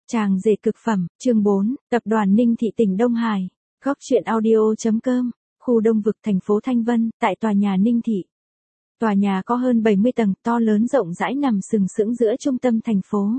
Chàng rể cực phẩm, chương 4, tập đoàn Ninh Thị tỉnh Đông Hải. Góc truyện audio.com, khu Đông Vực thành phố Thanh Vân, tại tòa nhà Ninh Thị. Tòa nhà có hơn 70 tầng, to lớn rộng rãi nằm sừng sững giữa trung tâm thành phố.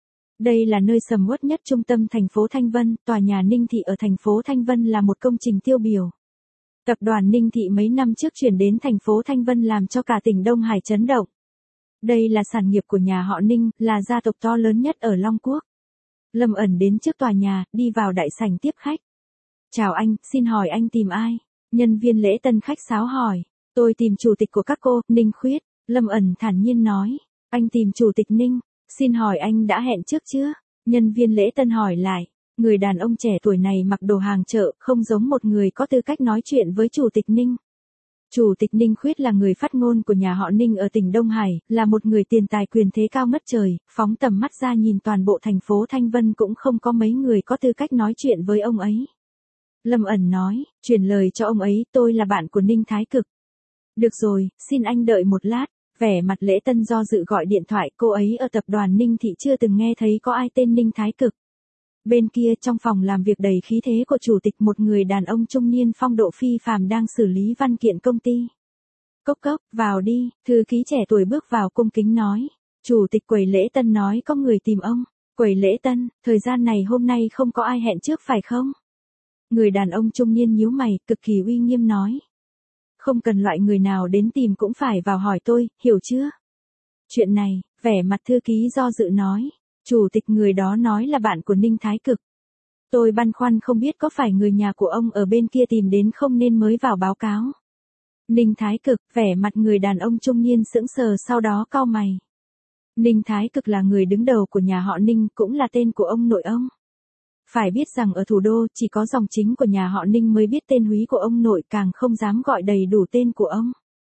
Đây là nơi sầm uất nhất trung tâm thành phố Thanh Vân, tòa nhà Ninh Thị ở thành phố Thanh Vân là một công trình tiêu biểu. Tập đoàn Ninh Thị mấy năm trước chuyển đến thành phố Thanh Vân làm cho cả tỉnh Đông Hải chấn động. Đây là sản nghiệp của nhà họ Ninh, là gia tộc to lớn nhất ở Long Quốc. Lâm ẩn đến trước tòa nhà, đi vào đại sảnh tiếp khách. Chào anh, xin hỏi anh tìm ai? Nhân viên lễ tân khách sáo hỏi. Tôi tìm chủ tịch của các cô, Ninh Khuyết. Lâm ẩn thản nhiên nói. Anh tìm chủ tịch Ninh, xin hỏi anh đã hẹn trước chưa? Nhân viên lễ tân hỏi lại. Người đàn ông trẻ tuổi này mặc đồ hàng chợ, không giống một người có tư cách nói chuyện với chủ tịch Ninh. Chủ tịch Ninh Khuyết là người phát ngôn của nhà họ Ninh ở tỉnh Đông Hải, là một người tiền tài quyền thế cao ngất trời, phóng tầm mắt ra nhìn toàn bộ thành phố Thanh Vân cũng không có mấy người có tư cách nói chuyện với ông ấy. Lâm ẩn nói, truyền lời cho ông ấy, tôi là bạn của Ninh Thái Cực. Được rồi, xin anh đợi một lát. Vẻ mặt lễ tân do dự gọi điện thoại, cô ấy ở tập đoàn Ninh Thị chưa từng nghe thấy có ai tên Ninh Thái Cực. Bên kia trong phòng làm việc đầy khí thế của chủ tịch, một người đàn ông trung niên phong độ phi phàm đang xử lý văn kiện công ty. Cốc cốc, vào đi, thư ký trẻ tuổi bước vào cung kính nói. Chủ tịch quầy lễ tân nói có người tìm ông. Quầy lễ tân, thời gian này hôm nay không có ai hẹn trước phải không? Người đàn ông trung niên nhíu mày, cực kỳ uy nghiêm nói. Không cần loại người nào đến tìm cũng phải vào hỏi tôi, hiểu chưa? Chuyện này, vẻ mặt thư ký do dự nói. Chủ tịch, người đó nói là bạn của Ninh Thái Cực. Tôi băn khoăn không biết có phải người nhà của ông ở bên kia tìm đến không nên mới vào báo cáo. Ninh Thái Cực, vẻ mặt người đàn ông trung niên sững sờ sau đó cau mày. Ninh Thái Cực là người đứng đầu của nhà họ Ninh, cũng là tên của ông nội ông. Phải biết rằng ở thủ đô chỉ có dòng chính của nhà họ Ninh mới biết tên húy của ông nội, càng không dám gọi đầy đủ tên của ông.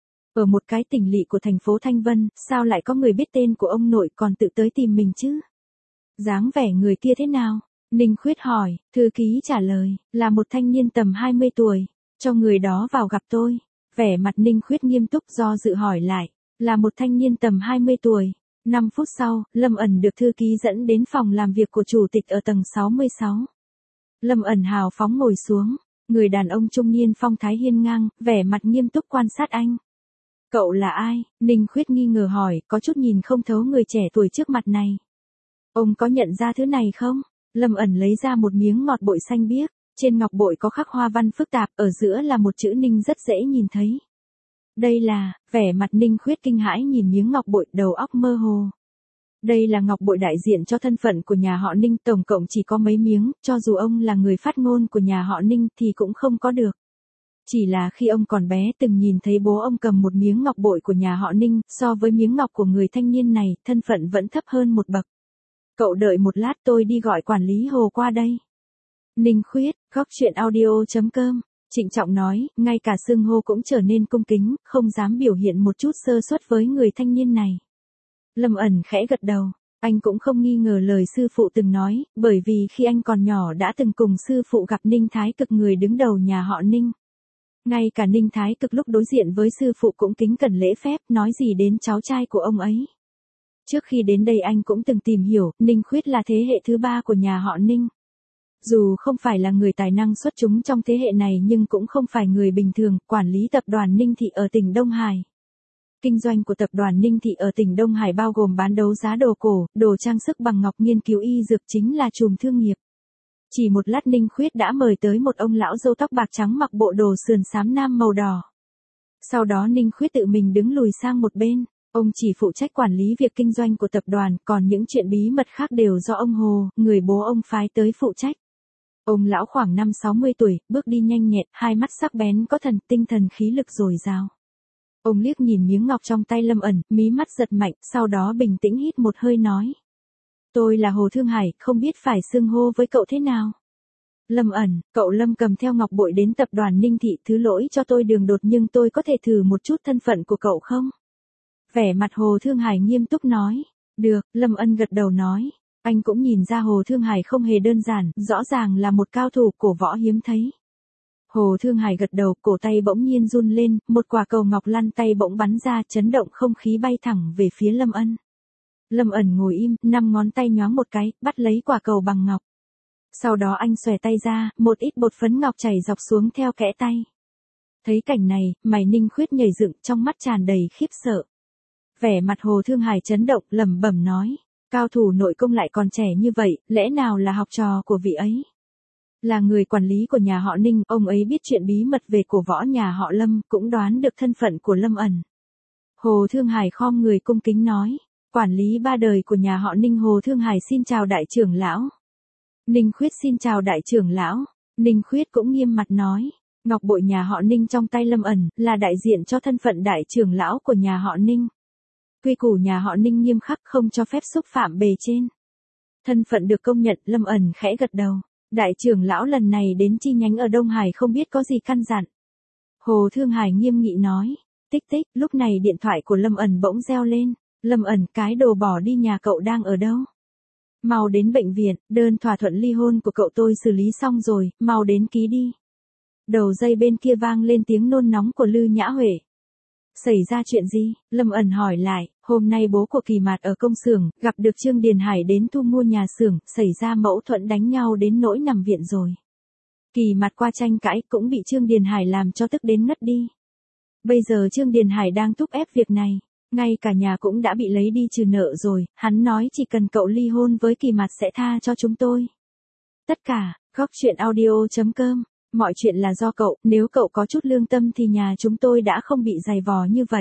Ở một cái tỉnh lỵ của thành phố Thanh Vân, sao lại có người biết tên của ông nội còn tự tới tìm mình chứ? Dáng vẻ người kia thế nào? Ninh Khuyết hỏi, thư ký trả lời, là một thanh niên tầm 20 tuổi, cho người đó vào gặp tôi. Vẻ mặt Ninh Khuyết nghiêm túc do dự hỏi lại, là một thanh niên tầm 20 tuổi. 5 phút sau, Lâm ẩn được thư ký dẫn đến phòng làm việc của chủ tịch ở tầng 66. Lâm ẩn hào phóng ngồi xuống, người đàn ông trung niên phong thái hiên ngang, vẻ mặt nghiêm túc quan sát anh. Cậu là ai? Ninh Khuyết nghi ngờ hỏi, có chút nhìn không thấu người trẻ tuổi trước mặt này. Ông có nhận ra thứ này không? Lâm ẩn lấy ra một miếng ngọc bội xanh biếc, trên ngọc bội có khắc hoa văn phức tạp, ở giữa là một chữ Ninh rất dễ nhìn thấy. Đây là, vẻ mặt Ninh Khuyết kinh hãi nhìn miếng ngọc bội, đầu óc mơ hồ. Đây là ngọc bội đại diện cho thân phận của nhà họ Ninh, tổng cộng chỉ có mấy miếng, cho dù ông là người phát ngôn của nhà họ Ninh thì cũng không có được. Chỉ là khi ông còn bé từng nhìn thấy bố ông cầm một miếng ngọc bội của nhà họ Ninh, so với miếng ngọc của người thanh niên này, thân phận vẫn thấp hơn một bậc. Cậu đợi một lát, tôi đi gọi quản lý Hồ qua đây. Ninh Khuyết, góc truyện audio.com, trịnh trọng nói, ngay cả xưng hô cũng trở nên cung kính, không dám biểu hiện một chút sơ suất với người thanh niên này. Lâm ẩn khẽ gật đầu, anh cũng không nghi ngờ lời sư phụ từng nói, bởi vì khi anh còn nhỏ đã từng cùng sư phụ gặp Ninh Thái Cực, người đứng đầu nhà họ Ninh. Ngay cả Ninh Thái Cực lúc đối diện với sư phụ cũng kính cẩn lễ phép, nói gì đến cháu trai của ông ấy. Trước khi đến đây anh cũng từng tìm hiểu, Ninh Khuyết là thế hệ thứ 3 của nhà họ Ninh. Dù không phải là người tài năng xuất chúng trong thế hệ này nhưng cũng không phải người bình thường, quản lý tập đoàn Ninh Thị ở tỉnh Đông Hải. Kinh doanh của tập đoàn Ninh Thị ở tỉnh Đông Hải bao gồm bán đấu giá đồ cổ, đồ trang sức bằng ngọc, nghiên cứu y dược, chính là chùm thương nghiệp. Chỉ một lát Ninh Khuyết đã mời tới một ông lão râu tóc bạc trắng mặc bộ đồ sườn xám nam màu đỏ. Sau đó Ninh Khuyết tự mình đứng lùi sang một bên. Ông chỉ phụ trách quản lý việc kinh doanh của tập đoàn, còn những chuyện bí mật khác đều do ông Hồ, người bố ông phái tới phụ trách. Ông lão khoảng 50-60 tuổi, bước đi nhanh nhẹn, hai mắt sắc bén có thần, tinh thần khí lực dồi dào. Ông liếc nhìn miếng ngọc trong tay Lâm ẩn, mí mắt giật mạnh, sau đó bình tĩnh hít một hơi nói. Tôi là Hồ Thương Hải, không biết phải xưng hô với cậu thế nào. Lâm ẩn, cậu Lâm cầm theo ngọc bội đến tập đoàn Ninh Thị, thứ lỗi cho tôi đường đột nhưng tôi có thể thử một chút thân phận của cậu không? Vẻ mặt Hồ Thương Hải nghiêm túc nói. Được, Lâm ân gật đầu nói. Anh cũng nhìn ra Hồ Thương Hải không hề đơn giản, rõ ràng là một cao thủ cổ võ hiếm thấy. Hồ Thương Hải gật đầu, cổ tay bỗng nhiên run lên, một quả cầu ngọc lăn tay bỗng bắn ra, chấn động không khí bay thẳng về phía Lâm ân. Lâm ẩn ngồi im, 5 ngón tay nhoáng một cái, bắt lấy quả cầu bằng ngọc. Sau đó anh xòe tay ra, một ít bột phấn ngọc chảy dọc xuống theo kẽ tay. Thấy cảnh này, mày Ninh Khuyết nhảy dựng, trong mắt tràn đầy khiếp sợ. Vẻ mặt Hồ Thương Hải chấn động, lẩm bẩm nói, cao thủ nội công lại còn trẻ như vậy, lẽ nào là học trò của vị ấy? Là người quản lý của nhà họ Ninh, ông ấy biết chuyện bí mật về cổ võ nhà họ Lâm, cũng đoán được thân phận của Lâm ẩn. Hồ Thương Hải khom người cung kính nói, quản lý 3 đời của nhà họ Ninh Hồ Thương Hải xin chào đại trưởng lão. Ninh Khuyết xin chào đại trưởng lão. Ninh Khuyết cũng nghiêm mặt nói, ngọc bội nhà họ Ninh trong tay Lâm ẩn, là đại diện cho thân phận đại trưởng lão của nhà họ Ninh. Quy củ nhà họ Ninh nghiêm khắc, không cho phép xúc phạm bề trên. Thân phận được công nhận, Lâm ẩn khẽ gật đầu. Đại trưởng lão lần này đến chi nhánh ở Đông Hải không biết có gì căn dặn. Hồ Thương Hải nghiêm nghị nói, tích tích, lúc này điện thoại của Lâm ẩn bỗng reo lên. Lâm ẩn, cái đồ bỏ đi nhà cậu đang ở đâu? Mau đến bệnh viện, đơn thỏa thuận ly hôn của cậu tôi xử lý xong rồi, mau đến ký đi. Đầu dây bên kia vang lên tiếng nôn nóng của Lư Nhã Huệ. Xảy ra chuyện gì? Lâm ẩn hỏi lại, hôm nay bố của Kỳ Mạt ở công xưởng, gặp được Trương Điền Hải đến thu mua nhà xưởng, xảy ra mâu thuẫn đánh nhau đến nỗi nằm viện rồi. Kỳ Mạt qua tranh cãi cũng bị Trương Điền Hải làm cho tức đến ngất đi. Bây giờ Trương Điền Hải đang thúc ép việc này, ngay cả nhà cũng đã bị lấy đi trừ nợ rồi, hắn nói chỉ cần cậu ly hôn với Kỳ Mạt sẽ tha cho chúng tôi. Tất cả, góc truyện audio.com. Mọi chuyện là do cậu, nếu cậu có chút lương tâm thì nhà chúng tôi đã không bị dày vò như vậy.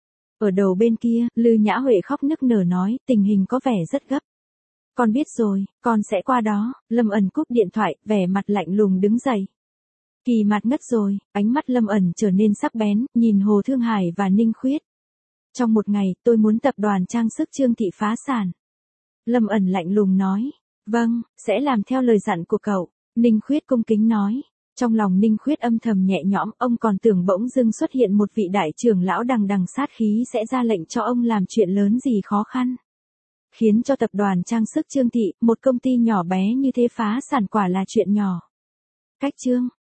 Ở đầu bên kia, Lư Nhã Huệ khóc nức nở nói, tình hình có vẻ rất gấp. Con biết rồi, con sẽ qua đó. Lâm ẩn cúp điện thoại, vẻ mặt lạnh lùng đứng dậy. Kỳ Mạt ngất rồi, ánh mắt Lâm ẩn trở nên sắc bén, nhìn Hồ Thương Hải và Ninh Khuyết. Trong một ngày, tôi muốn tập đoàn trang sức Trương Thị phá sản. Lâm ẩn lạnh lùng nói, vâng, sẽ làm theo lời dặn của cậu. Ninh Khuyết cung kính nói. Trong lòng Ninh Khuyết âm thầm nhẹ nhõm, ông còn tưởng bỗng dưng xuất hiện một vị đại trưởng lão đằng đằng sát khí sẽ ra lệnh cho ông làm chuyện lớn gì khó khăn. Khiến cho tập đoàn trang sức Trương Thị, một công ty nhỏ bé như thế phá sản quả là chuyện nhỏ. Cách chương